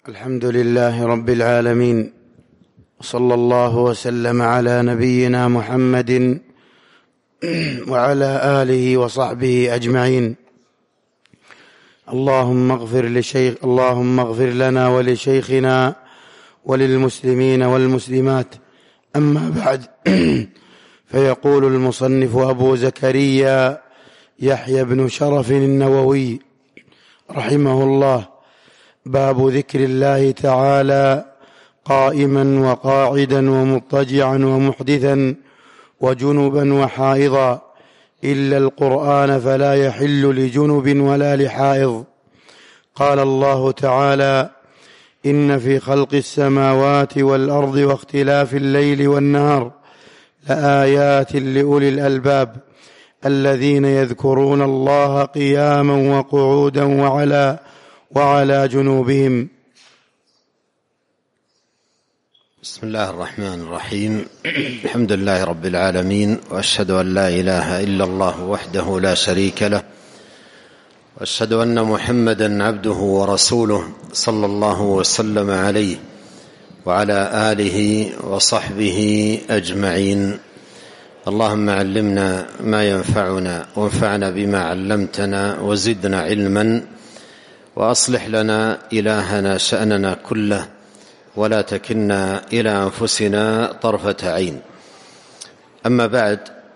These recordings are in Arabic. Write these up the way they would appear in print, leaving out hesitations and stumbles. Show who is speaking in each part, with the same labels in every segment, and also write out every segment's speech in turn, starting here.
Speaker 1: الحمد لله رب العالمين، صلى الله وسلم على نبينا محمد وعلى آله وصحبه أجمعين. اللهم اغفر لنا ولشيخنا وللمسلمين والمسلمات. أما بعد، فيقول المصنف أبو زكريا يحيى بن شرف النووي رحمه الله: باب ذكر الله تعالى قائما وقاعدا ومضطجعا ومحدثا وجنبا وحائضا، إلا القرآن فلا يحل لجنب ولا لحائض. قال الله تعالى: إن في خلق السماوات والأرض واختلاف الليل والنهار لآيات لأولي الألباب الذين يذكرون الله قياما وقعودا وعلى جنوبهم.
Speaker 2: بسم الله الرحمن الرحيم. الحمد لله رب العالمين، وأشهد أن لا إله إلا الله وحده لا شريك له، وأشهد أن محمدا عبده ورسوله صلى الله وسلم عليه وعلى آله وصحبه أجمعين. اللهم علمنا ما ينفعنا وانفعنا بما علمتنا وزدنا علما، وأصلح لنا إلهنا شأننا كله، ولا تكلنا إلى أنفسنا طرفة عين. أما بعد،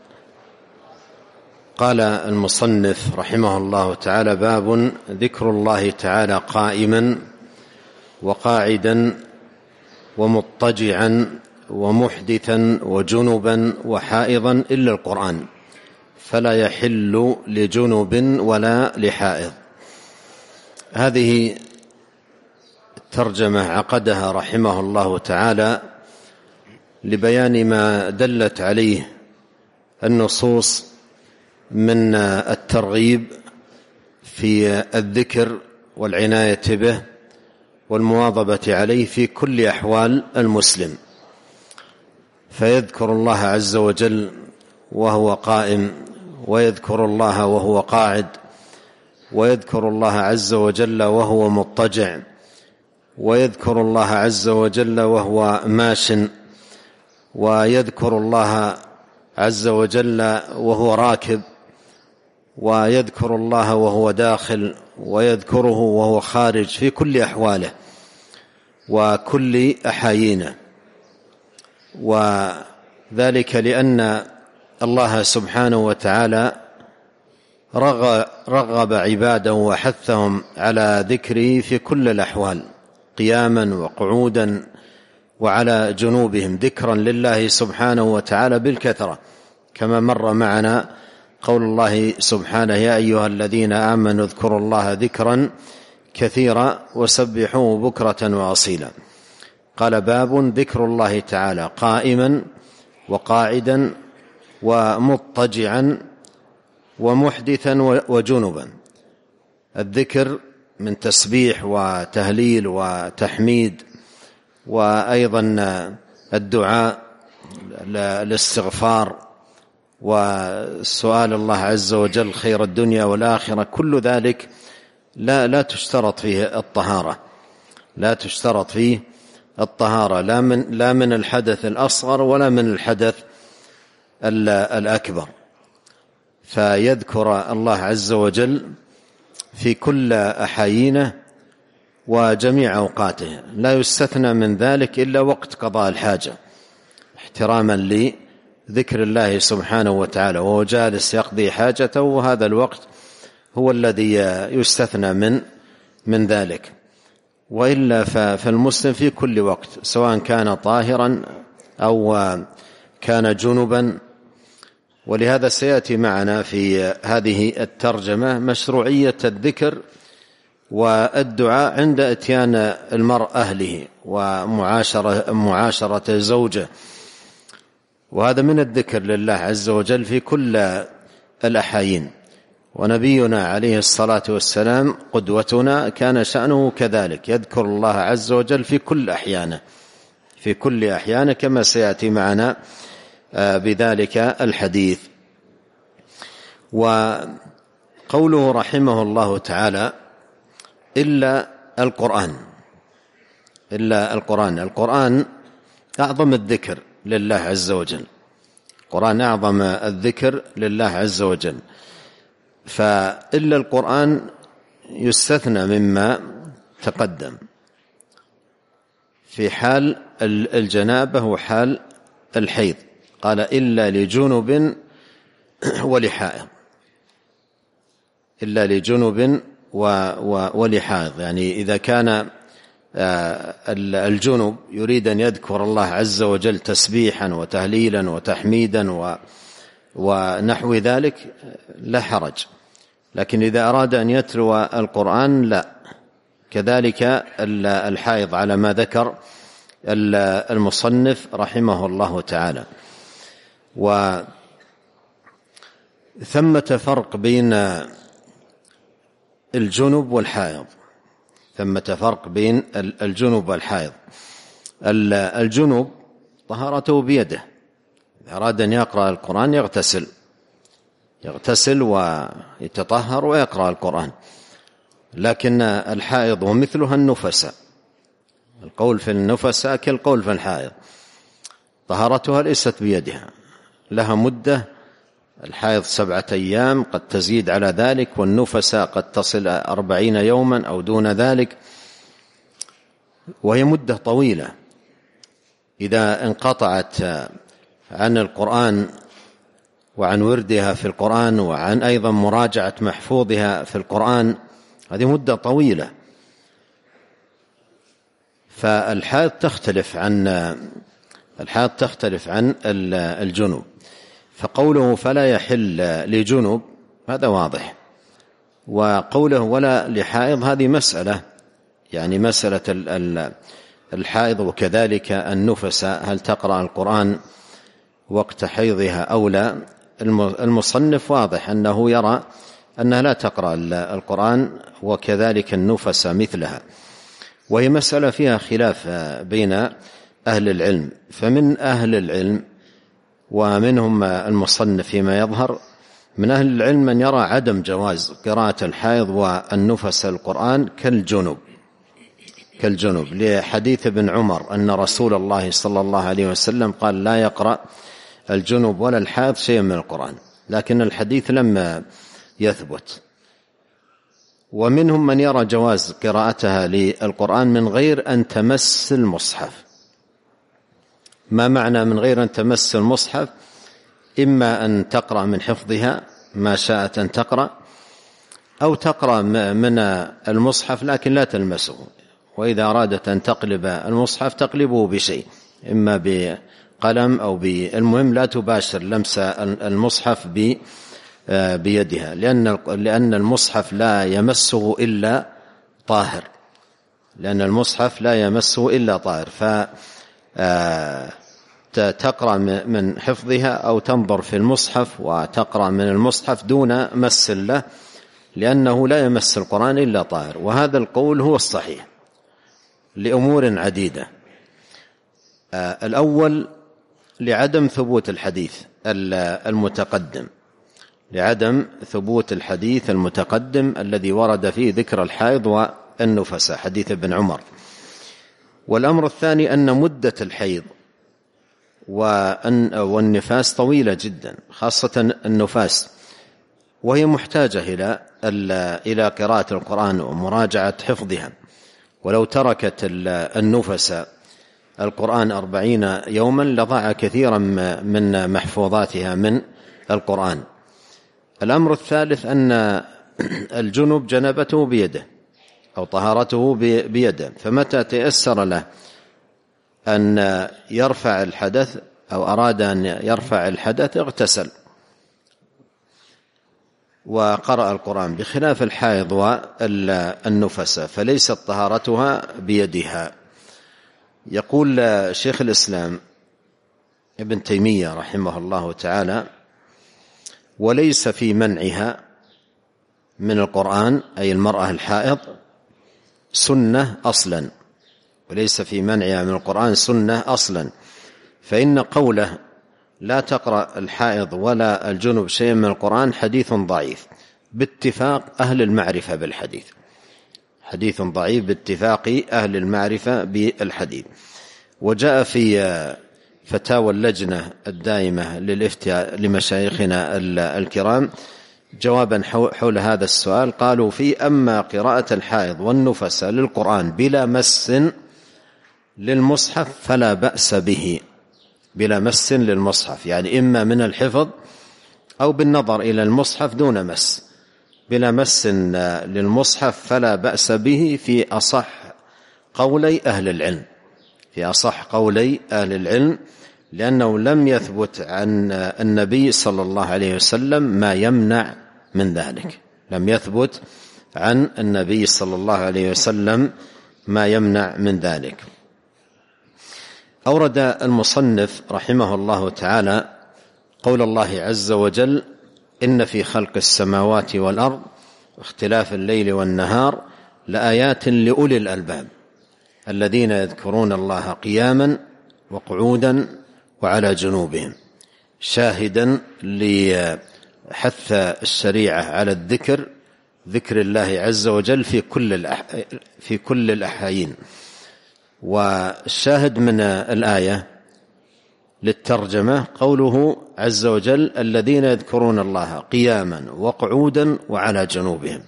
Speaker 2: قال المصنف رحمه الله تعالى: باب ذكر الله تعالى قائما وقاعدا ومضطجعا ومحدثا وجنبا وحائضا إلا القرآن فلا يحل لجنب ولا لحائض. هذه الترجمة عقدها رحمه الله تعالى لبيان ما دلت عليه النصوص من الترغيب في الذكر والعناية به والمواظبة عليه في كل أحوال المسلم، فيذكر الله عز وجل وهو قائم، ويذكر الله وهو قاعد، ويذكر الله عز وجل وهو مضطجع، ويذكر الله عز وجل وهو ماش، ويذكر الله عز وجل وهو راكب، ويذكر الله وهو داخل، ويذكره وهو خارج، في كل أحواله وكل أحايينه. وذلك لأن الله سبحانه وتعالى رغب عباده وحثهم على ذكره في كل الأحوال، قياما وقعودا وعلى جنوبهم، ذكرا لله سبحانه وتعالى بالكثرة، كما مر معنا قول الله سبحانه: يا أيها الذين آمنوا اذكروا الله ذكرا كثيرا وسبحوه بكرة وأصيلا. قال: باب ذكر الله تعالى قائما وقاعدا ومضطجعا ومحدثا وجنبا. الذكر من تسبيح وتهليل وتحميد، وأيضا الدعاء، الاستغفار، وسؤال الله عز وجل خير الدنيا والآخرة. كل ذلك لا تشترط فيه الطهارة، لا تشترط فيه الطهارة، لا من الحدث الأصغر ولا من الحدث الأكبر. فيذكر الله عز وجل في كل أحايينه وجميع أوقاته، لا يستثنى من ذلك إلا وقت قضاء الحاجة، احتراما لذكر الله سبحانه وتعالى، وهو جالس يقضي حاجته، وهذا الوقت هو الذي يستثنى من ذلك. وإلا فالمسلم في كل وقت، سواء كان طاهرا أو كان جنبا. ولهذا سيأتي معنا في هذه الترجمة مشروعية الذكر والدعاء عند اتيان المرء أهله ومعاشرة زوجه، وهذا من الذكر لله عز وجل في كل الأحايين. ونبينا عليه الصلاة والسلام قدوتنا كان شأنه كذلك، يذكر الله عز وجل في كل أحيانه كما سيأتي معنا بذلك الحديث. وقوله رحمه الله تعالى: إلا القرآن، إلا القرآن. القرآن أعظم الذكر لله عز وجل، القرآن أعظم الذكر لله عز وجل، فإلا القرآن يستثنى مما تقدم في حال الجنابة وحال الحيض. قال إلا لجنب ولحائض، إلا لجنب ولحائض، يعني إذا كان الجنب يريد أن يذكر الله عز وجل تسبيحا وتهليلا وتحميدا ونحو ذلك لا حرج، لكن إذا أراد أن يتلو القرآن لا. كذلك الحائض على ما ذكر المصنف رحمه الله تعالى. وثمة فرق بين الجنب والحائض، ثمة فرق بين الجنب والحائض. الجنب طهارته بيده، إذا أراد أن يقرأ القرآن يغتسل ويتطهر ويقرأ القرآن. لكن الحائض ومثلها النفساء، القول في النفساء كالقول في الحائض، طهارتها ليست بيدها، لها مدة، الحائض 7 أيام قد تزيد على ذلك، والنفساء قد تصل 40 يوما أو دون ذلك، وهي مدة طويلة. إذا انقطعت عن القرآن وعن وردها في القرآن وعن أيضا مراجعة محفوظها في القرآن، هذه مدة طويلة. فالحائض تختلف عن الجنوب. فقوله فلا يحل لجنوب هذا واضح، وقوله ولا لحائض هذه مسألة، يعني مسألة الحائض وكذلك النفساء هل تقرأ القرآن وقت حيضها أو لا. المصنف واضح أنه يرى أنها لا تقرأ القرآن، وكذلك النفساء مثلها، وهي مسألة فيها خلاف بين أهل العلم. فمن أهل العلم ومنهم المصنف فيما يظهر من أهل العلم من يرى عدم جواز قراءة الحائض والنفس القرآن كالجنوب، لحديث ابن عمر أن رسول الله صلى الله عليه وسلم قال لا يقرأ الجنوب ولا الحائض شيئا من القرآن، لكن الحديث لم يثبت. ومنهم من يرى جواز قراءتها للقرآن من غير أن تمس المصحف. ما معنى من غير أن تمس المصحف؟ إما أن تقرأ من حفظها ما شاءت أن تقرأ، أو تقرأ من المصحف لكن لا تلمسه، وإذا أرادت أن تقلب المصحف تقلبه بشيء، إما بقلم أو المهم لا تباشر لمس المصحف بيدها، لأن المصحف لا يمسه إلا طاهر، فتقرأ من حفظها أو تنظر في المصحف وتقرأ من المصحف دون مس له، لأنه لا يمس القرآن إلا طاهر. وهذا القول هو الصحيح لأمور عديدة. الأول لعدم ثبوت الحديث المتقدم الذي ورد فيه ذكر الحائض والنفساء، حديث ابن عمر. والأمر الثاني أن مدة الحيض والنفاس طويلة جدا، خاصة النفاس، وهي محتاجة إلى قراءة القرآن ومراجعة حفظها. ولو تركت النفساء القرآن 40 يوما لضاع كثيرا من محفوظاتها من القرآن. الأمر الثالث أن الجنب جنبته بيده أو طهارته بيده، فمتى تيسر له أن يرفع الحدث أو أراد أن يرفع الحدث اغتسل وقرأ القرآن، بخلاف الحائض والنفساء فليست طهارتها بيدها. يقول شيخ الإسلام ابن تيمية رحمه الله تعالى: وليس في منعها من القرآن أي المرأة الحائض سنة أصلا، وليس في منعها من القرآن سنة أصلا، فإن قوله لا تقرأ الحائض ولا الجنب شيئا من القرآن حديث ضعيف باتفاق أهل المعرفة بالحديث، حديث ضعيف باتفاق أهل المعرفة بالحديث. وجاء في فتاوى اللجنة الدائمة للإفتاء لمشايخنا الكرام جوابا حول هذا السؤال، قالوا فيه: أما قراءة الحائض والنفساء للقرآن بلا مس للمصحف فلا بأس به. بلا مس للمصحف يعني إما من الحفظ أو بالنظر إلى المصحف دون مس. بلا مس للمصحف فلا بأس به في أصح قولي أهل العلم، في أصح قولي أهل العلم، لأنه لم يثبت عن النبي صلى الله عليه وسلم ما يمنع من ذلك. لم يثبت عن النبي صلى الله عليه وسلم ما يمنع من ذلك. أورد المصنف رحمه الله تعالى قول الله عز وجل: إن في خلق السماوات والأرض واختلاف الليل والنهار لآيات لأولي الألباب الذين يذكرون الله قياما وقعودا وعلى جنوبهم، شاهدا لحث الشريعة على ذكر الله عز وجل في كل الأحايين. والشاهد من الآية للترجمة قوله عز وجل: الذين يذكرون الله قياما وقعودا وعلى جنوبهم.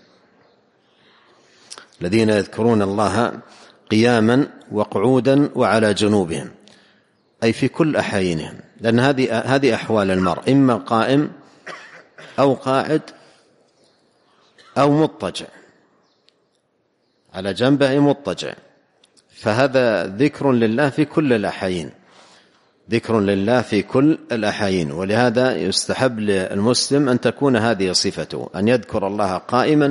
Speaker 2: الذين يذكرون الله قياما وقعودا وعلى جنوبهم، أي في كل أحايينهم، لأن هذه أحوال المرء، إما قائم أو قاعد أو مضطجع، على جنبه أي مضطجع، فهذا ذكر لله في كل الأحايين، ذكر لله في كل الأحايين. ولهذا يستحب للمسلم أن تكون هذه صفته، أن يذكر الله قائما،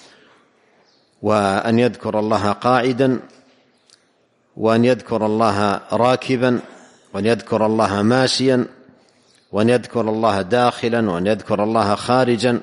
Speaker 2: وأن يذكر الله قاعدا، وأن يذكر الله راكبا، وأن يذكر الله ماشيا، وأن يذكر الله داخلا، وأن يذكر الله خارجا،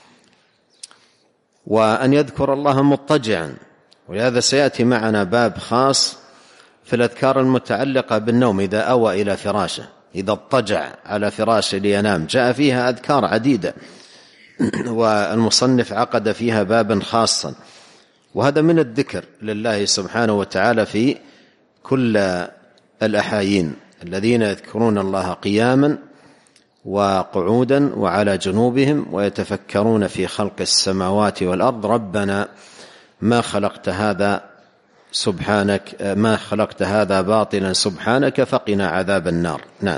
Speaker 2: وأن يذكر الله مضطجعا. ولهذا سيأتي معنا باب خاص في الأذكار المتعلقة بالنوم إذا أوى إلى فراشه، إذا اضطجع على فراشه لينام، جاء فيها أذكار عديدة والمصنف عقد فيها بابا خاصا. وهذا من الذكر لله سبحانه وتعالى في كل الأحايين: الذين يذكرون الله قياما وقعودا وعلى جنوبهم ويتفكرون في خلق السماوات والأرض ربنا ما خلقت هذا باطلا سبحانك فقنا عذاب النار. نعم.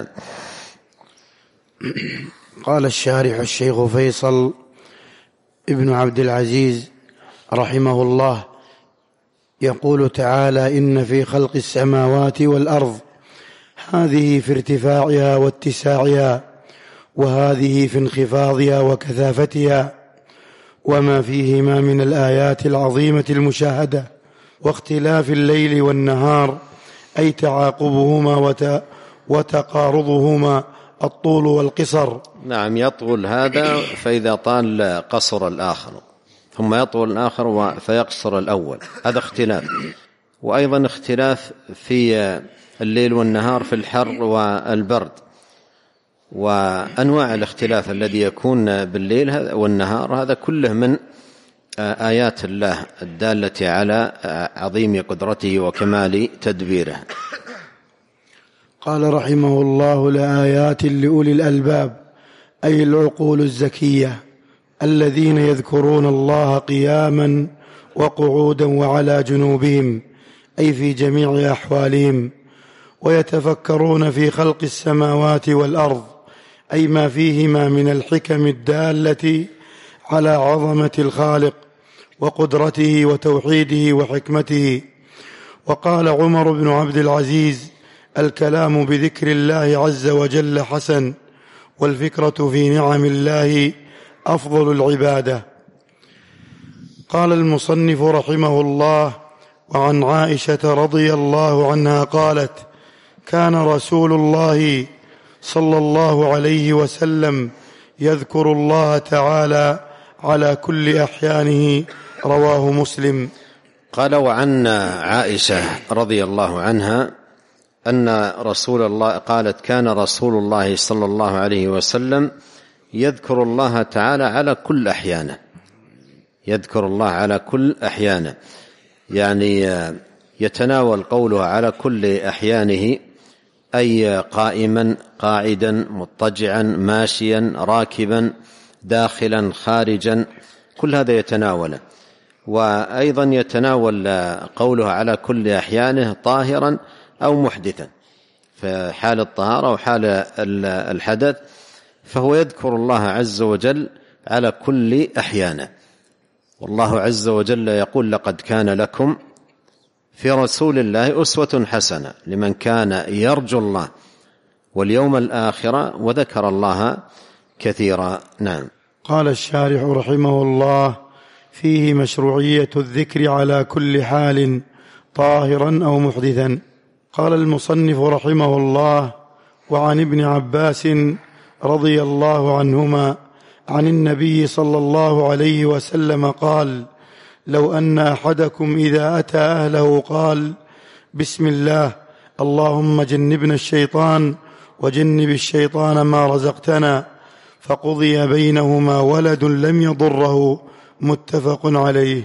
Speaker 1: قال الشارح الشيخ فيصل ابن عبد العزيز رحمه الله يقول تعالى: إن في خلق السماوات والأرض، هذه في ارتفاعها واتساعها، وهذه في انخفاضها وكثافتها، وما فيهما من الآيات العظيمة المشاهدة، واختلاف الليل والنهار، أي تعاقبهما وتقارضهما، الطول والقصر.
Speaker 2: نعم، يطول هذا فإذا طال قصر الآخر، ثم يطول الآخر فيقصر الأول، هذا اختلاف. وأيضا اختلاف في الليل والنهار، في الحر والبرد، وأنواع الاختلاف الذي يكون بالليل والنهار، هذا كله من آيات الله الدالة على عظيم قدرته وكمال تدبيره.
Speaker 1: قال رحمه الله: لآيات لأولي الألباب، أي العقول الزكية، الذين يذكرون الله قياما وقعودا وعلى جنوبهم، أي في جميع أحوالهم، ويتفكرون في خلق السماوات والأرض، أي ما فيهما من الحكم الدالة على عظمة الخالق وقدرته وتوحيده وحكمته. وقال عمر بن عبد العزيز: الكلام بذكر الله عز وجل حسن، والفكرة في نعم الله أفضل العبادة. قال المصنف رحمه الله: وعن عائشة رضي الله عنها قالت: كان رسول الله صلى الله عليه وسلم يذكر الله تعالى على كل أحيانه، رواه مسلم.
Speaker 2: قال: وعن عائشة رضي الله عنها أن رسول الله قالت: كان رسول الله صلى الله عليه وسلم يذكر الله تعالى على كل أحيانه، يذكر الله على كل أحيانه، يعني يتناول قوله على كل أحيانه، أي قائما قاعدا مضطجعا ماشيا راكبا داخلا خارجا، كل هذا يتناوله. وأيضا يتناول قوله على كل أحيانه طاهرا أو محدثا، في حال الطهارة وحال الحدث، فهو يذكر الله عز وجل على كل أحيانه. والله عز وجل يقول: لقد كان لكم في رسول الله أسوة حسنة لمن كان يرجو الله واليوم الآخر وذكر الله كثيرا. نعم.
Speaker 1: قال الشارح رحمه الله: فيه مشروعية الذكر على كل حال طاهرا أو محدثا. قال المصنف رحمه الله: وعن ابن عباس رضي الله عنهما عن النبي صلى الله عليه وسلم قال: لو أن أحدكم إذا أتى أهله قال: بسم الله اللهم جنبنا الشيطان وجنب الشيطان ما رزقتنا، فقضي بينهما ولد لم يضره، متفق عليه.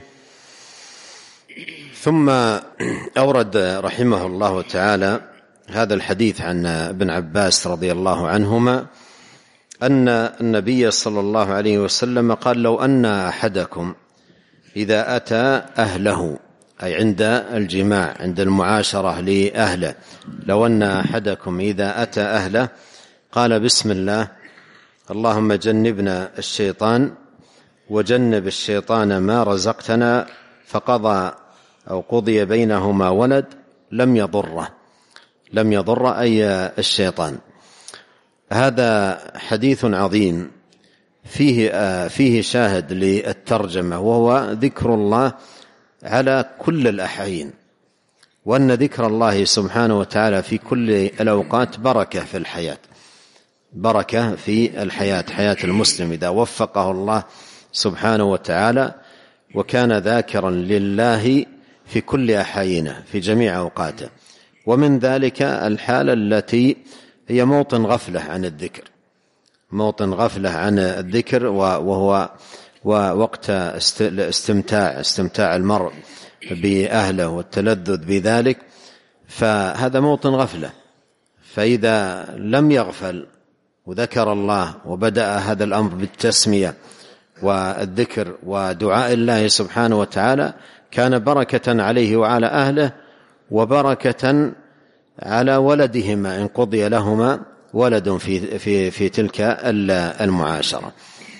Speaker 2: ثم أورد رحمه الله تعالى هذا الحديث عن ابن عباس رضي الله عنهما أن النبي صلى الله عليه وسلم قال: لو أن أحدكم إذا أتى أهله، أي عند الجماع، عند المعاشرة لأهله، لو أن أحدكم إذا أتى أهله قال: بسم الله اللهم جنبنا الشيطان وجنب الشيطان ما رزقتنا، فقضى أو قضي بينهما ولد لم يضر أي الشيطان. هذا حديث عظيم فيه شاهد للترجمة، وهو ذكر الله على كل الأحيان، وأن ذكر الله سبحانه وتعالى في كل الأوقات بركة في الحياة، بركة في الحياة، حياة المسلم إذا وفقه الله سبحانه وتعالى وكان ذاكرا لله في كل أحيانه في جميع أوقاته. ومن ذلك الحالة التي هي موطن غفلة عن الذكر، موطن غفلة عن الذكر، وهو وقت استمتاع المرء بأهله والتلذذ بذلك، فهذا موطن غفلة. فإذا لم يغفل وذكر الله وبدأ هذا الأمر بالتسمية والذكر ودعاء الله سبحانه وتعالى، كان بركة عليه وعلى أهله، وبركة على ولدهما إن قضي لهما ولد في تلك المعاشرة.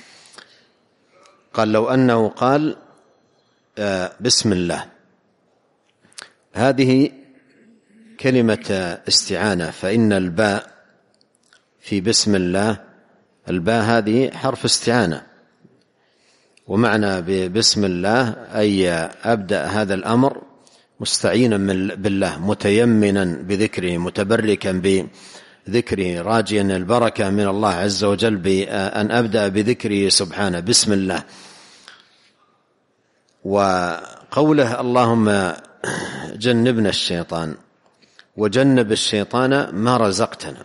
Speaker 2: قال: لو أنه قال بسم الله، هذه كلمة استعانة، فإن الباء في بسم الله، الباء هذه حرف استعانة، ومعنى بسم الله أي أبدأ هذا الأمر مستعينا بالله، متيمنا بذكره، متبركا بذكره، راجيا البركة من الله عز وجل بأن أبدأ بذكره سبحانه بسم الله. وقوله اللهم جنبنا الشيطان وجنب الشيطان ما رزقتنا،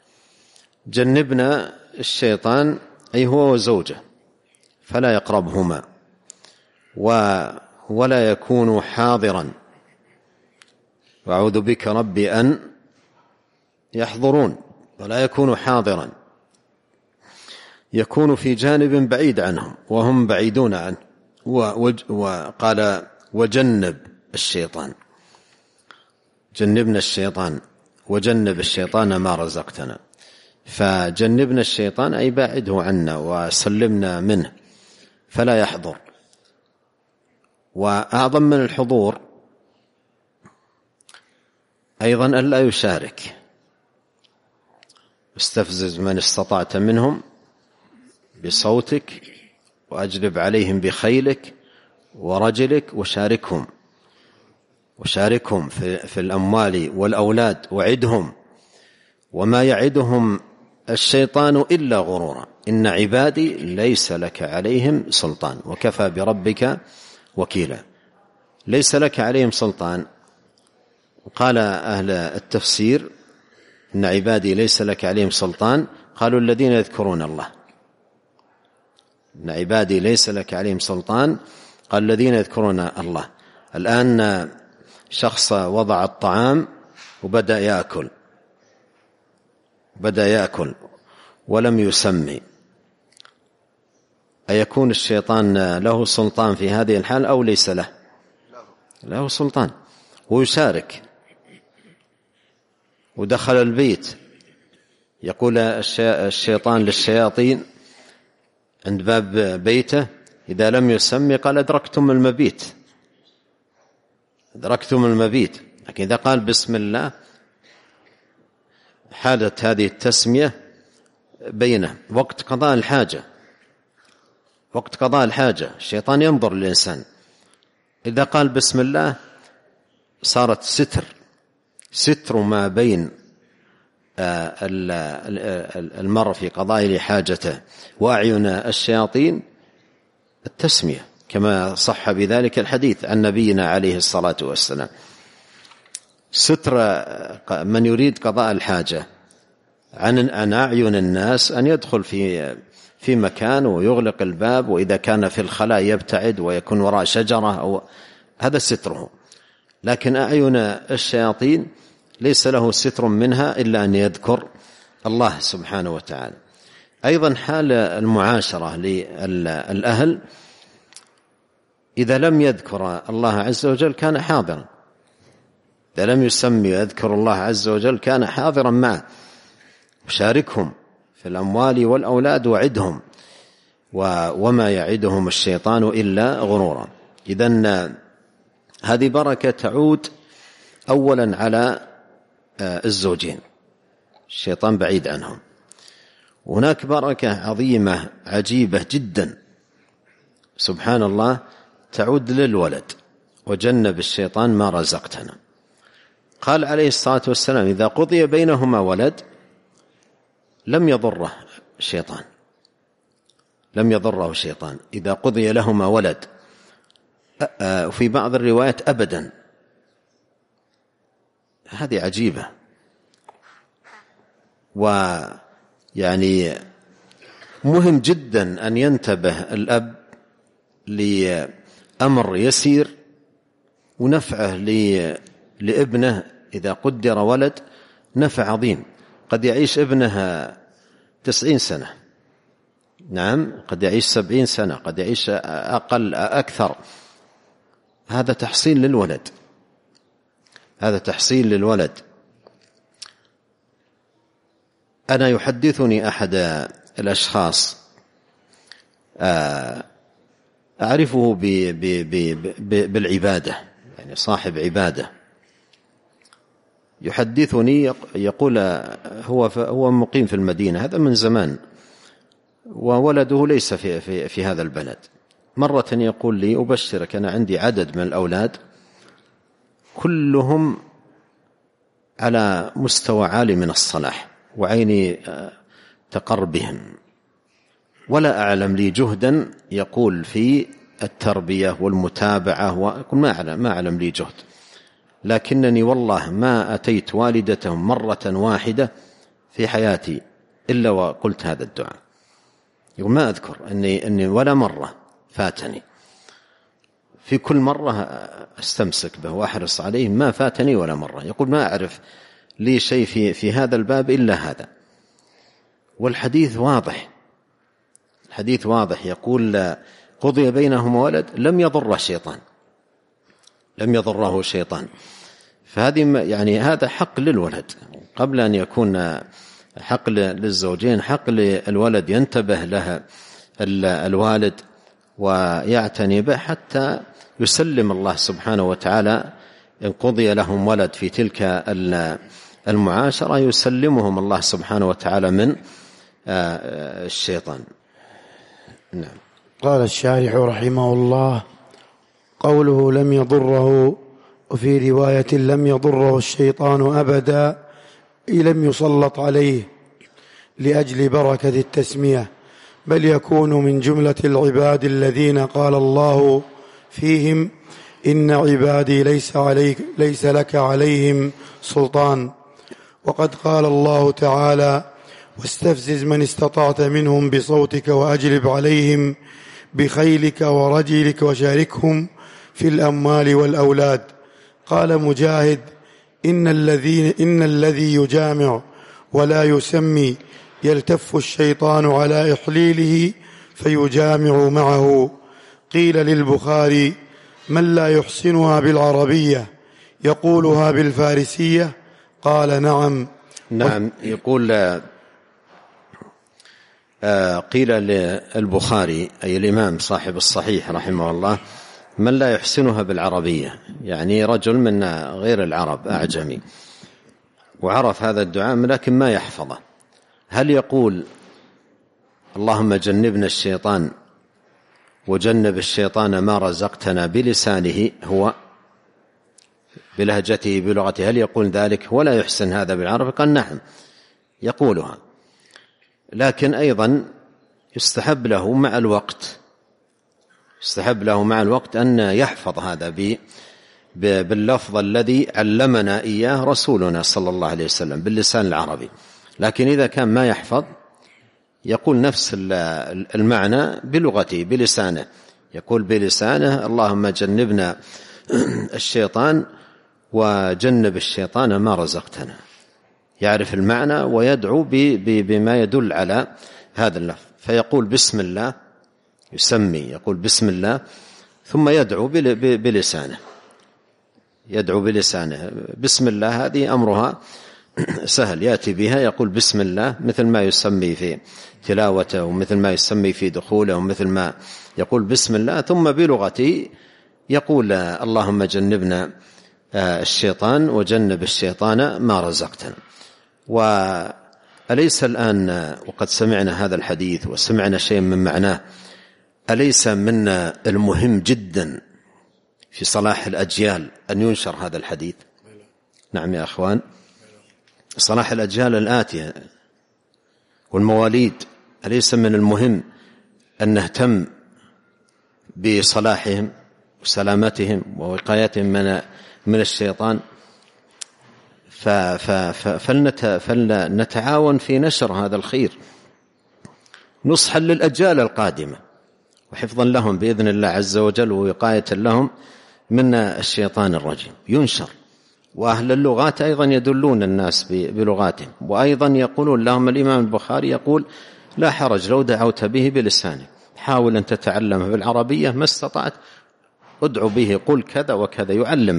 Speaker 2: جنبنا الشيطان أي هو وزوجه، فلا يقربهما ولا يكون حاضرا، وأعوذ بك ربي أن يحضرون، ولا يكون حاضرا، يكون في جانب بعيد عنهم وهم بعيدون عنه. وقال وجنب الشيطان، جنبنا الشيطان وجنب الشيطان ما رزقتنا، فجنبنا الشيطان أي باعده عنا وسلمنا منه فلا يحضر. وأعظم من الحضور أيضا ألا يشارك، استفزز من استطعت منهم بصوتك وأجلب عليهم بخيلك ورجلك وشاركهم في الأموال والأولاد، وعدهم وما يعدهم الشيطان إلا غرورا، إن عبادي ليس لك عليهم سلطان وكفى بربك وكيلا. ليس لك عليهم سلطان، قال أهل التفسير إن عبادي ليس لك عليهم سلطان، قالوا الذين يذكرون الله. إن عبادي ليس لك عليهم سلطان قال الذين يذكرون الله، الآن شخص وضع الطعام وبدأ يأكل ولم يسمي، أيكون الشيطان له سلطان في هذه الحال أو ليس له؟ له سلطان، ويشارك ودخل البيت. يقول الشيطان للشياطين عند باب بيته إذا لم يسمي قال أدركتم المبيت. لكن إذا قال بسم الله حالت هذه التسمية بينه. وقت قضاء الحاجة الشيطان ينظر للإنسان، إذا قال بسم الله صارت ستر ما بين المرء في قضاء حاجته وأعين الشياطين التسمية، كما صح بذلك الحديث عن نبينا عليه الصلاة والسلام. ستر من يريد قضاء الحاجة عن أعين الناس أن يدخل في مكان ويغلق الباب، وإذا كان في الخلاء يبتعد ويكون وراء شجرة أو هذا ستره. لكن أعين الشياطين ليس له ستر منها إلا أن يذكر الله سبحانه وتعالى. أيضا حال المعاشرة للأهل إذا لم يذكر الله عز وجل كان حاضرا، إذا لم يسمي يذكر الله عز وجل كان حاضرا معه، وشاركهم في الأموال والأولاد وعدهم، وما يعدهم الشيطان إلا غرورا. إذن هذه بركة تعود أولا على الزوجين، الشيطان بعيد عنهم. وهناك بركة عظيمة عجيبة جدا سبحان الله تعود للولد، وجنب الشيطان ما رزقتنا. قال عليه الصلاة والسلام إذا قضي بينهما ولد لم يضره شيطان، إذا قضي لهما ولد. وفي بعض الروايات أبدا. هذه عجيبة. ويعني مهم جدا أن ينتبه الأب لأمر يسير ونفعه لابنه. إذا قدر ولد نفع عظيم، قد يعيش ابنه 90 سنة، نعم قد يعيش 70 سنة، قد يعيش أقل أكثر. هذا تحصيل للولد. أنا يحدثني أحد الأشخاص أعرفه بالعبادة، يعني صاحب عبادة، يحدثني يقول هو مقيم في المدينة، هذا من زمان، وولده ليس في هذا البلد. مرة يقول لي أبشرك أنا عندي عدد من الأولاد كلهم على مستوى عالي من الصلاح وعيني تقر بهم، ولا أعلم لي جهدا يقول في التربية والمتابعة، وأقول ما أعلم لي جهد، لكنني والله ما أتيت والدتهم مرة واحدة في حياتي إلا وقلت هذا الدعاء. يقول ما أذكر أني ولا مرة فاتني، في كل مرة أستمسك به وأحرص عليه، ما فاتني ولا مرة. يقول ما أعرف لي شيء في هذا الباب إلا هذا. والحديث واضح، الحديث واضح، يقول قضي بينهما ولد لم يضره شيطان. فهذه يعني هذا حق للولد قبل أن يكون حق للزوجين، حق للولد ينتبه لها الوالد ويعتني به حتى يسلم الله سبحانه وتعالى. إن قضي لهم ولد في تلك المعاشرة يسلمهم الله سبحانه وتعالى من الشيطان. نعم.
Speaker 1: قال الشارح رحمه الله قوله لم يضره، وفي رواية لم يضره الشيطان أبدا لم يسلط عليه لأجل بركة التسمية، بل يكون من جملة العباد الذين قال الله فيهم إن عبادي ليس لك عليهم سلطان. وقد قال الله تعالى واستفزز من استطعت منهم بصوتك وأجلب عليهم بخيلك ورجلك وشاركهم في الأموال والأولاد. قال مجاهد: إن الذي يجامع ولا يسمي يلتف الشيطان على إحليله فيجامع معه. قيل للبخاري: من لا يحسنها بالعربية يقولها بالفارسية؟ قال: نعم.
Speaker 2: يقول قيل للبخاري أي الإمام صاحب الصحيح رحمه الله: من لا يحسنها بالعربية، يعني رجل من غير العرب أعجمي وعرف هذا الدعاء لكن ما يحفظه، هل يقول اللهم جنبنا الشيطان وجنب الشيطان ما رزقتنا بلسانه هو بلهجته بلغته، هل يقول ذلك ولا يحسن هذا بالعربي؟ قال: نعم يقولها، لكن أيضا يستحب له مع الوقت أن يحفظ هذا باللفظ الذي علمنا إياه رسولنا صلى الله عليه وسلم باللسان العربي. لكن إذا كان ما يحفظ يقول نفس المعنى بلغته بلسانه، يقول بلسانه: اللهم جنبنا الشيطان وجنب الشيطان ما رزقتنا، يعرف المعنى ويدعو بما يدل على هذا اللفظ. فيقول بسم الله، يقول بسم الله ثم يدعو بلسانه، بسم الله هذه أمرها سهل، يأتي بها يقول بسم الله مثل ما يسمي في تلاوته ومثل ما يسمي في دخوله ومثل ما يقول بسم الله، ثم بلغته يقول اللهم جنبنا الشيطان وجنب الشيطان ما رزقتنا. وأليس الآن وقد سمعنا هذا الحديث وسمعنا شيء من معناه، أليس من المهم جدا في صلاح الأجيال أن ينشر هذا الحديث؟ نعم يا أخوان، صلاح الأجيال الآتية والمواليد، أليس من المهم أن نهتم بصلاحهم وسلامتهم ووقايتهم من الشيطان؟ فلنتعاون في نشر هذا الخير نصحا للأجيال القادمة وحفظا لهم بإذن الله عز وجل ووقاية لهم من الشيطان الرجيم. ينشر، وأهل اللغات أيضا يدلون الناس بلغاتهم، وأيضا يقولون لهم الإمام البخاري يقول: لا حرج لو دعوت به بلسانك، حاول أن تتعلمه بالعربية ما استطعت، ادعو به، قل كذا وكذا،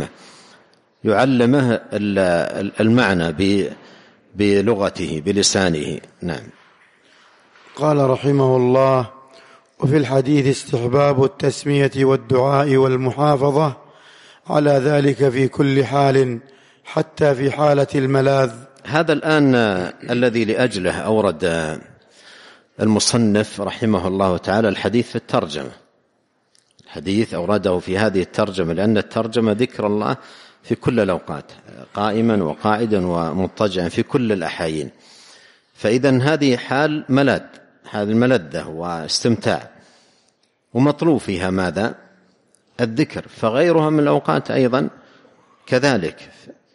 Speaker 2: يعلمه المعنى بلغته بلسانه. نعم.
Speaker 1: قال رحمه الله: وفي الحديث استحباب التسمية والدعاء والمحافظة على ذلك في كل حال حتى في حالة الملاذ.
Speaker 2: هذا الآن الذي لأجله أورد المصنف رحمه الله تعالى الحديث في الترجمة، الحديث أورده في هذه الترجمة لأن الترجمة ذكر الله في كل الأوقات، قائما وقاعدا ومضطجعا في كل الأحايين. فإذن هذه حال ملاذ، هذه الملذة واستمتاع، ومطلوب فيها ماذا؟ الذكر. فغيرها من الأوقات أيضا كذلك.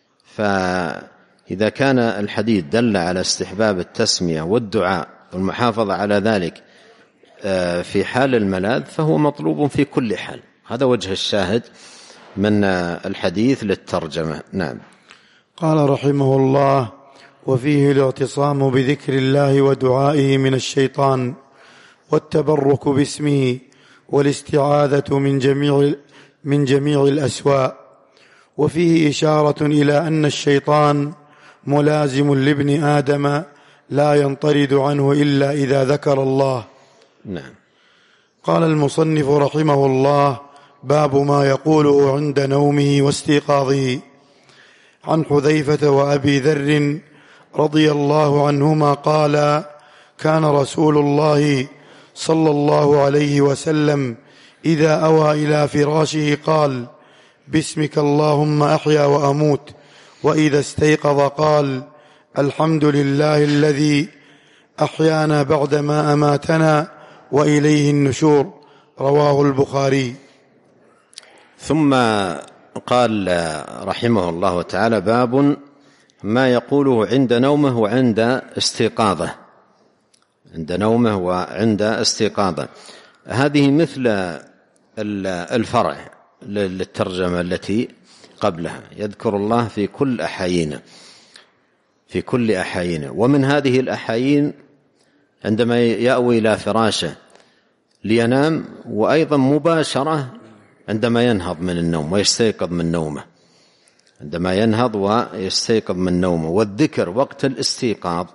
Speaker 2: فإذا كان الحديث دل على استحباب التسمية والدعاء والمحافظة على ذلك في حال الملاذ فهو مطلوب في كل حال. هذا وجه الشاهد من الحديث للترجمة. نعم.
Speaker 1: قال رحمه الله: وفيه الاعتصام بذكر الله ودعائه من الشيطان، والتبرك باسمه، والاستعاذة من جميع الأسواء. وفيه إشارة إلى أن الشيطان ملازم لابن آدم لا ينطرد عنه إلا إذا ذكر الله.
Speaker 2: نعم.
Speaker 1: قال المصنف رحمه الله: باب ما يقوله عند نومه واستيقاظه. عن حذيفة وأبي ذر رضي الله عنهما قال: كان رسول الله صلى الله عليه وسلم إذا أوى إلى فراشه قال: باسمك اللهم أحيا وأموت. وإذا استيقظ قال: الحمد لله الذي أحيانا بعدما أماتنا وإليه النشور. رواه البخاري.
Speaker 2: ثم قال رحمه الله تعالى: باب ما يقوله عند نومه وعند استيقاظه. عند نومه وعند استيقاظه، هذه مثل الفرع للترجمة التي قبلها. يذكر الله في كل أحايينه، في كل أحايينه. ومن هذه الأحايين عندما يأوي إلى فراشه لينام، وأيضا مباشرة عندما ينهض من النوم ويستيقظ من نومه، عندما ينهض ويستيقظ من نومه. والذكر وقت الاستيقاظ،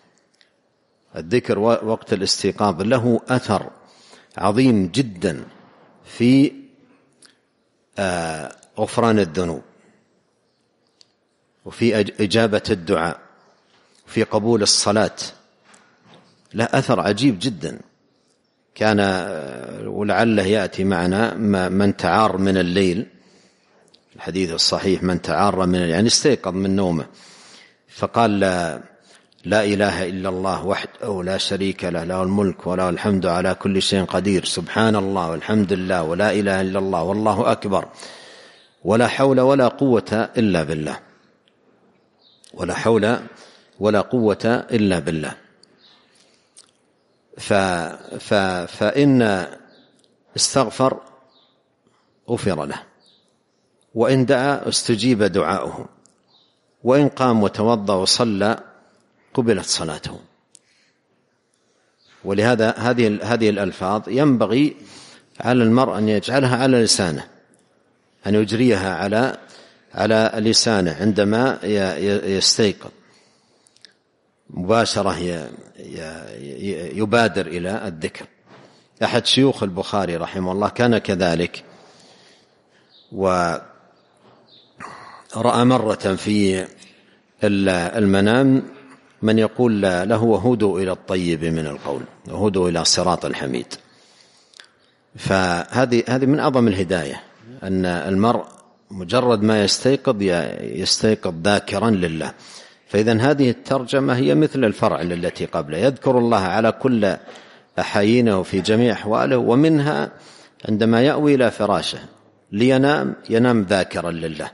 Speaker 2: الذكر وقت الاستيقاظ له أثر عظيم جدا في غفران الذنوب، وفي إجابة الدعاء، وفي قبول الصلاة، له أثر عجيب جدا. كان ولعله يأتي معنا من تعار من الليل، الحديث الصحيح من تعار من الليل يعني استيقظ من نومه فقال لا إله إلا الله وحده لا شريك له، له الملك وله الحمد على كل شيء قدير، سبحان الله والحمد لله ولا إله إلا الله والله أكبر، ولا حول ولا قوة إلا بالله، ولا حول ولا قوة إلا بالله. فإن استغفر غفر له، وإن دعا استجيب دعاؤه، وإن قام وتوضأ وصلى قبلت صلاته. ولهذا هذه الألفاظ ينبغي على المرء أن يجعلها على لسانه، أن يجريها على لسانه عندما يستيقظ مباشرة يبادر إلى الذكر. أحد شيوخ البخاري رحمه الله كان كذلك، ورأى مرة في المنام من يقول له وهدوا إلى الطيب من القول وهدوا إلى صراط الحميد. فهذه من أعظم الهداية، أن المرء مجرد ما يستيقظ ذاكرا لله. فإذن هذه الترجمة هي مثل الفرع التي قبله، يذكر الله على كل أحايينه في جميع أحواله، ومنها عندما يأوي إلى فراشه لينام ينام ذاكرا لله،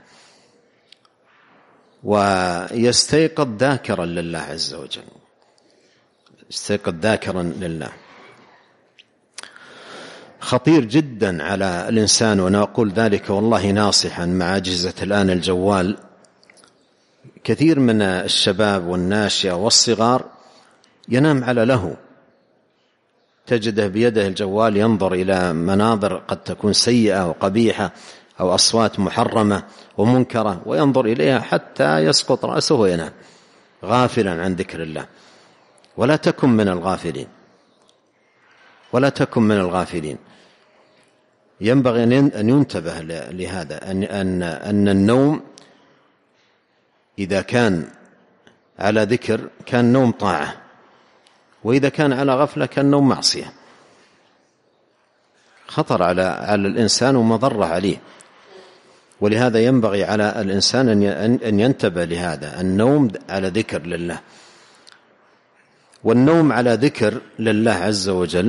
Speaker 2: ويستيقظ ذاكرا لله عز وجل، يستيقظ ذاكرا لله. خطير جدا على الإنسان، وأنا أقول ذلك والله ناصحا مع أجهزة الآن الجوال. كثير من الشباب والناشئة والصغار ينام على لهو، تجده بيده الجوال ينظر إلى مناظر قد تكون سيئة وقبيحة أو أصوات محرمة ومنكرة، وينظر إليها حتى يسقط رأسه وينام غافلا عن ذكر الله. ولا تكن من الغافلين، ولا تكن من الغافلين. ينبغي أن ينتبه لهذا، أن النوم إذا كان على ذكر كان نوم طاعة، وإذا كان على غفلة كان نوم معصية، خطر على الإنسان ومضر عليه. ولهذا ينبغي على الإنسان أن ينتبه لهذا، النوم على ذكر لله. والنوم على ذكر لله عز وجل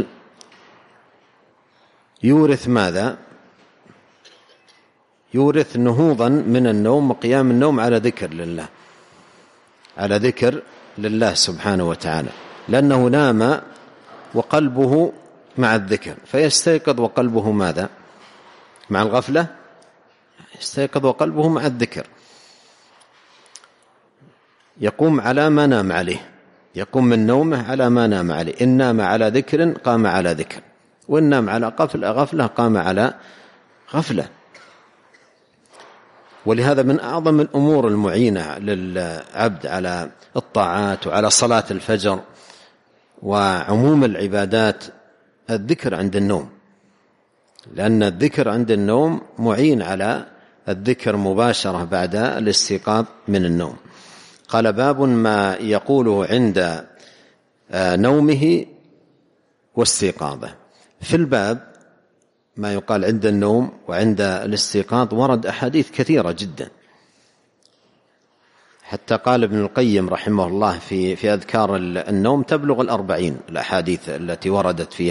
Speaker 2: يورث ماذا؟ يورث نهوضا من النوم وقيام النوم على ذكر لله، على ذكر لله سبحانه وتعالى، لأنه نام وقلبه مع الذكر، فيستيقظ وقلبه ماذا؟ مع الغفلة، يستيقظ وقلبه مع الذكر، يقوم على ما نام عليه، يقوم من نومه على ما نام عليه. إن نام على ذكر قام على ذكر، وإن نام على غفلة قام على غفلة. ولهذا من أعظم الأمور المعينة للعبد على الطاعات وعلى صلاة الفجر وعموم العبادات الذكر عند النوم، لأن الذكر عند النوم معين على الذكر مباشرة بعد الاستيقاظ من النوم. قال باب ما يقوله عند نومه واستيقاظه. في الباب ما يقال عند النوم وعند الاستيقاظ ورد أحاديث كثيرة جدا، حتى قال ابن القيم رحمه الله في أذكار النوم تبلغ 40 الأحاديث التي وردت في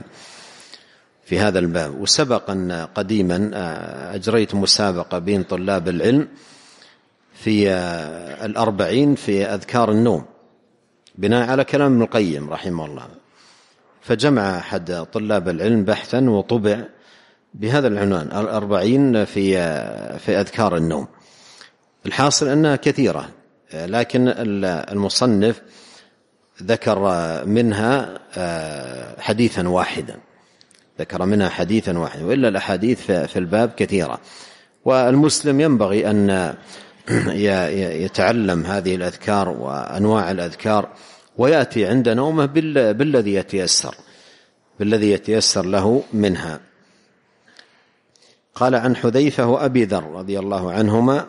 Speaker 2: هذا الباب. وسبق أن قديما أجريت مسابقة بين طلاب العلم في 40 في أذكار النوم بناء على كلام ابن القيم رحمه الله، فجمع أحد طلاب العلم بحثا وطبع بهذا العنوان 40 في أذكار النوم. الحاصل أنها كثيرة، لكن المصنف ذكر منها حديثا واحدا، وإلا الأحاديث في الباب كثيرة. والمسلم ينبغي أن يتعلم هذه الأذكار وأنواع الأذكار، ويأتي عند نومه بالذي يتيسر له منها. قال عن حذيفة وأبي ذر رضي الله عنهما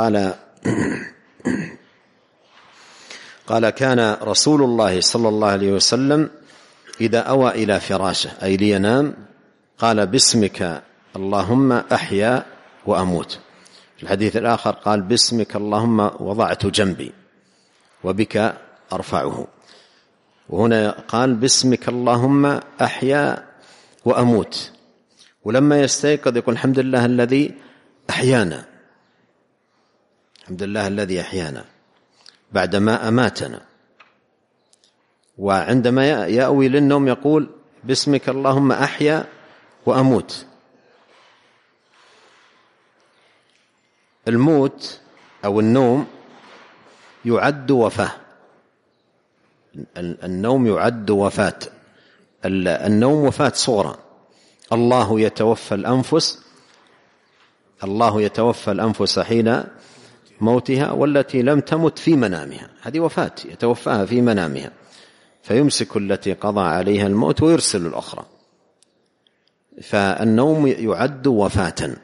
Speaker 2: قال كان رسول الله صلى الله عليه وسلم إذا أوى إلى فراشه أي لينام قال باسمك اللهم أحيا وأموت. في الحديث الآخر قال باسمك اللهم وضعت جنبي وبك أرفعه. وهنا قال باسمك اللهم أحيا وأموت. ولما يستيقظ يقول الحمد لله الذي أحيانا، الحمد لله الذي أحيانا بعدما أماتنا. وعندما يأوي للنوم يقول باسمك اللهم أحيا وأموت. الموت أو النوم يعد وفاة، النوم يعد وفاة. النوم وفاة صغرى. الله يتوفى الأنفس حين موتها والتي لم تمت في منامها، هذه وفاة يتوفاها في منامها، فيمسك التي قضى عليها الموت ويرسل الأخرى. فالنوم يعد وفاة.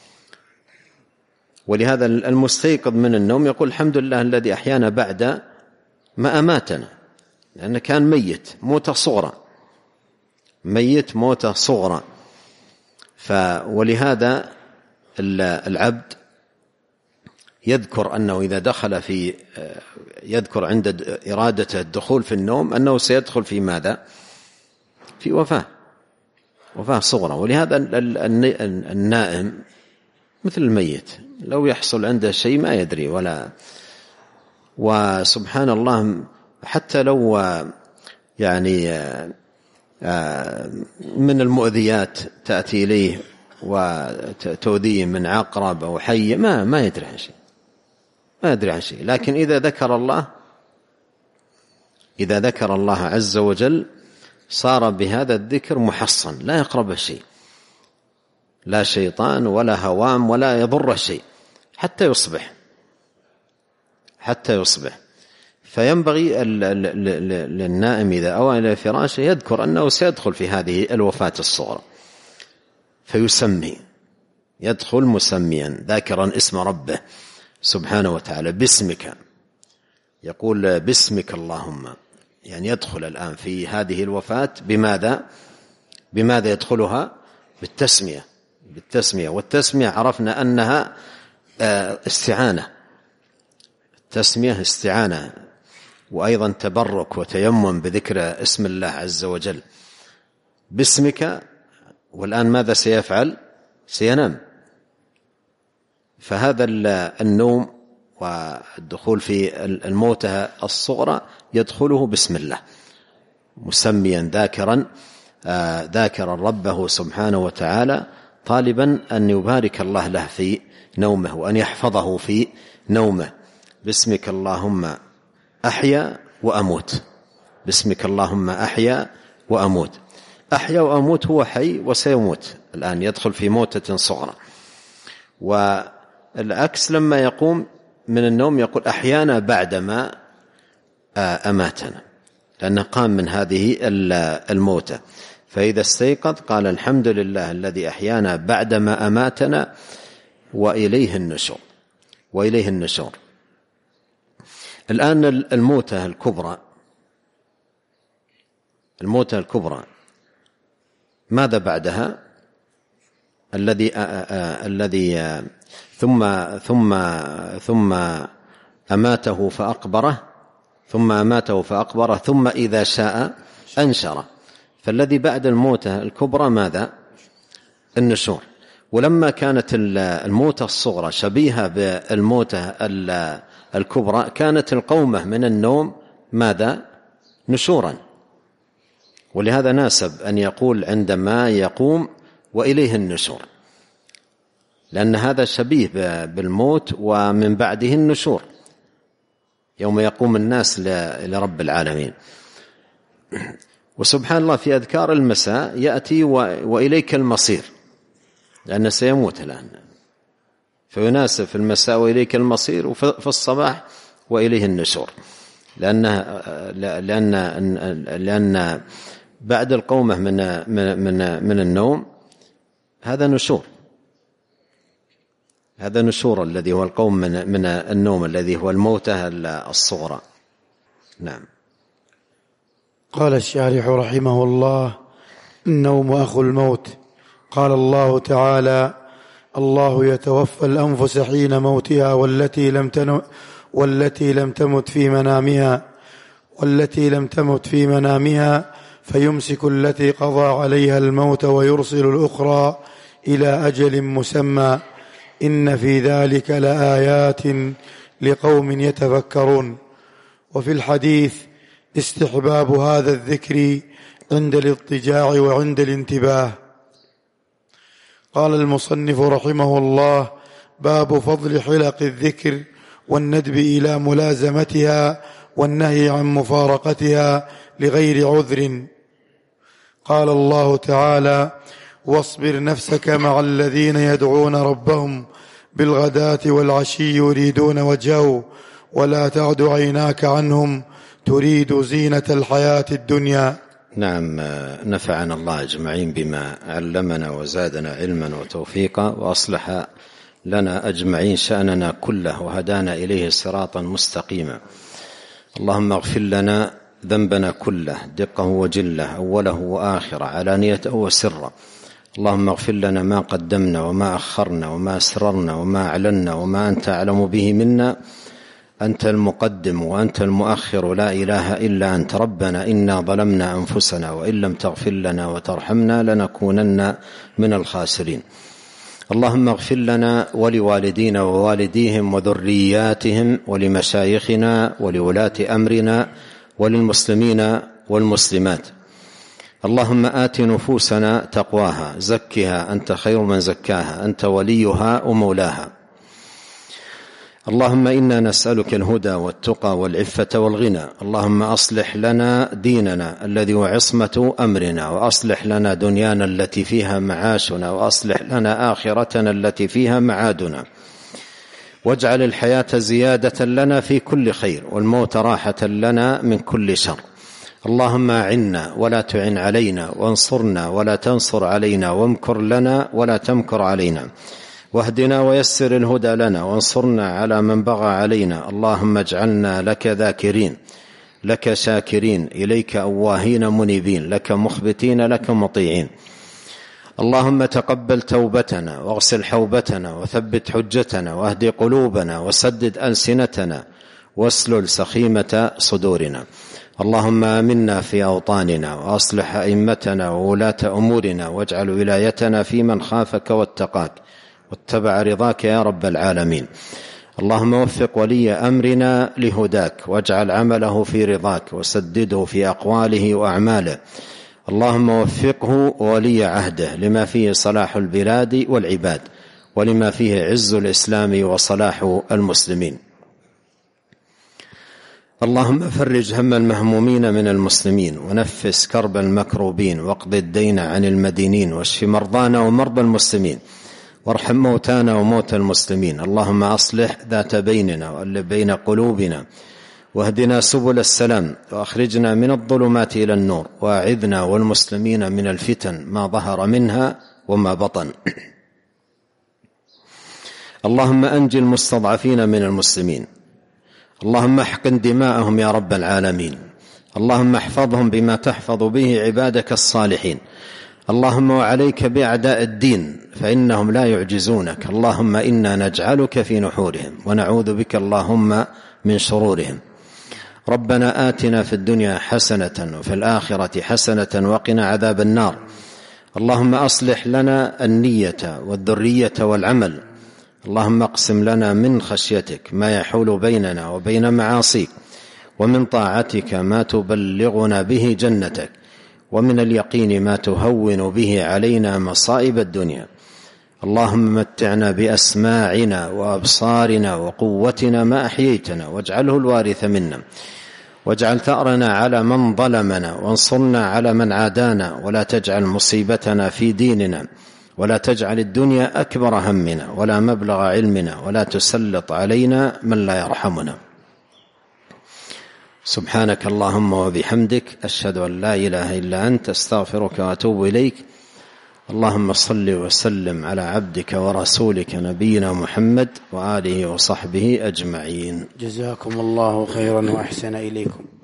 Speaker 2: ولهذا المستيقظ من النوم يقول الحمد لله الذي أحيانا بعد ما أماتنا، لأنه كان ميت موتة صغرى. ولهذا العبد يذكر أنه إذا دخل يذكر عند إرادة الدخول في النوم أنه سيدخل في ماذا؟ في وفاة صغرى. ولهذا النائم مثل الميت، لو يحصل عنده شيء ما يدري وسبحان الله حتى لو يعني من المؤذيات تأتي إليه وتؤذيه من عقرب أو حية ما يدري عن شيء. لكن إذا ذكر الله عز وجل صار بهذا الذكر محصن، لا يقرب شيء، لا شيطان ولا هوام ولا يضر شيء حتى يصبح. فينبغي للنائم إذا أوى إلى فراشه يذكر أنه سيدخل في هذه الوفاة الصغرى، يدخل مسميا ذاكرا اسم ربه سبحانه وتعالى باسمك، يقول باسمك اللهم، يعني يدخل الآن في هذه الوفاة بماذا يدخلها؟ بالتسمية. والتسمية عرفنا أنها استعانة، التسمية استعانة، وأيضا تبرك وتيمم بذكر اسم الله عز وجل. باسمك، والآن ماذا سيفعل؟ سينام. فهذا النوم والدخول في الموتة الصغرى يدخله بسم الله مسميا ذاكرا ربه سبحانه وتعالى، طالبا أن يبارك الله له في نومه وأن يحفظه في نومه. باسمك اللهم أحيا وأموت، باسمك اللهم أحيا وأموت. أحيا وأموت هو حي وسيموت، الآن يدخل في موتة صغرى. والعكس لما يقوم من النوم يقول أحيانا بعدما أماتنا، لأنه قام من هذه الموتة. فإذا استيقظ قال الحمد لله الذي أحيانا بعدما أماتنا وإليه النشور. الآن الموتة الكبرى ماذا بعدها؟ الذي ثم أماته فأقبره ثم إذا شاء أنشره. فالذي بعد الموتة الكبرى ماذا؟ النشور. ولما كانت الموتة الصغرى شبيهة بالموتة الكبرى كانت القومة من النوم ماذا؟ نشورا. ولهذا ناسب أن يقول عندما يقوم وإليه النشور، لأن هذا شبيه بالموت ومن بعده النشور يوم يقوم الناس لرب العالمين. وسبحان الله في أذكار المساء يأتي وإليك المصير، لأنه سيموت الآن، فيناسب في المساء وإليك المصير، وفي الصباح وإليه النشور، لأن بعد القومة من النوم هذا نشور، هذا نشور الذي هو القوم من النوم الذي هو الموتة الصغرى. نعم.
Speaker 1: قال الشارح رحمه الله: النوم أخو الموت. قال الله تعالى: الله يتوفى الأنفس حين موتها والتي لم تمت في منامها فيمسك التي قضى عليها الموت ويرسل الأخرى إلى أجل مسمى إن في ذلك لآيات لقوم يتفكرون. وفي الحديث استحباب هذا الذكر عند الاضطجاع وعند الانتباه. قال المصنف رحمه الله: باب فضل حلق الذكر والندب إلى ملازمتها والنهي عن مفارقتها لغير عذر. قال الله تعالى: واصبر نفسك مع الذين يدعون ربهم بالغداة والعشي يريدون وجهه ولا تعد عيناك عنهم تريد زينة الحياة الدنيا.
Speaker 2: نعم. نفعنا الله أجمعين بما علمنا وزادنا علما وتوفيقا، وأصلح لنا أجمعين شأننا كله، وهدانا إليه صراطا مستقيما. اللهم اغفر لنا ذنبنا كله دقه وجله، أوله وآخره، علانيته وسره. اللهم اغفر لنا ما قدمنا وما أخرنا وما أسررنا وما أعلنا وما أنت أعلم به منا. أنت المقدم وأنت المؤخر، لا إله إلا أنت. ربنا إنا ظلمنا أنفسنا وإن لم تغفر لنا وترحمنا لنكونن من الخاسرين. اللهم اغفر لنا ولوالدينا ووالديهم وذرياتهم ولمشايخنا ولولاة أمرنا وللمسلمين والمسلمات. اللهم آت نفوسنا تقواها، زكها أنت خير من زكاها، أنت وليها ومولاها. اللهم إنا نسألك الهدى والتقى والعفة والغنى. اللهم أصلح لنا ديننا الذي هو عصمة أمرنا، وأصلح لنا دنيانا التي فيها معاشنا، وأصلح لنا آخرتنا التي فيها معادنا، واجعل الحياة زيادة لنا في كل خير، والموت راحة لنا من كل شر. اللهم أعنا ولا تعن علينا، وانصرنا ولا تنصر علينا، وامكر لنا ولا تمكر علينا، واهدنا ويسر الهدى لنا، وانصرنا على من بغى علينا. اللهم اجعلنا لك ذاكرين، لك شاكرين، إليك أواهين منيبين، لك مخبتين، لك مطيعين. اللهم تقبل توبتنا، واغسل حوبتنا، وثبت حجتنا، واهد قلوبنا، وسدد ألسنتنا، واسلل سخيمة صدورنا. اللهم آمنا في أوطاننا، وأصلح أئمتنا وولاة أمورنا، واجعل ولايتنا في من خافك واتقاك واتبع رضاك يا رب العالمين. اللهم وفق ولي أمرنا لهداك، واجعل عمله في رضاك، وسدده في أقواله وأعماله. اللهم وفقه وولي عهده لما فيه صلاح البلاد والعباد، ولما فيه عز الإسلام وصلاح المسلمين. اللهم فرج هم المهمومين من المسلمين، ونفس كرب المكروبين، واقض الدين عن المدينين، واشف مرضانا ومرضى المسلمين، وارحم موتانا وموتى المسلمين. اللهم أصلح ذات بيننا وألف بين قلوبنا، واهدنا سبل السلام، وأخرجنا من الظلمات إلى النور، وأعذنا والمسلمين من الفتن ما ظهر منها وما بطن. اللهم أنجي المستضعفين من المسلمين، اللهم احقن دماءهم يا رب العالمين. اللهم احفظهم بما تحفظ به عبادك الصالحين. اللهم وعليك بأعداء الدين فإنهم لا يعجزونك. اللهم إنا نجعلك في نحورهم، ونعوذ بك اللهم من شرورهم. ربنا آتنا في الدنيا حسنة وفي الآخرة حسنة وقنا عذاب النار. اللهم أصلح لنا النية والذرية والعمل. اللهم اقسم لنا من خشيتك ما يحول بيننا وبين معاصيك، ومن طاعتك ما تبلغنا به جنتك، ومن اليقين ما تهون به علينا مصائب الدنيا. اللهم متعنا بأسماعنا وأبصارنا وقوتنا ما أحييتنا، واجعله الوارث منا، واجعل ثأرنا على من ظلمنا، وانصرنا على من عادانا، ولا تجعل مصيبتنا في ديننا، ولا تجعل الدنيا أكبر همنا ولا مبلغ علمنا، ولا تسلط علينا من لا يرحمنا. سبحانك اللهم وبحمدك، أشهد أن لا إله إلا أنت، أستغفرك وأتوب إليك. اللهم صل وسلم على عبدك ورسولك نبينا محمد وآله وصحبه أجمعين.
Speaker 1: جزاكم الله خيرا وأحسن إليكم.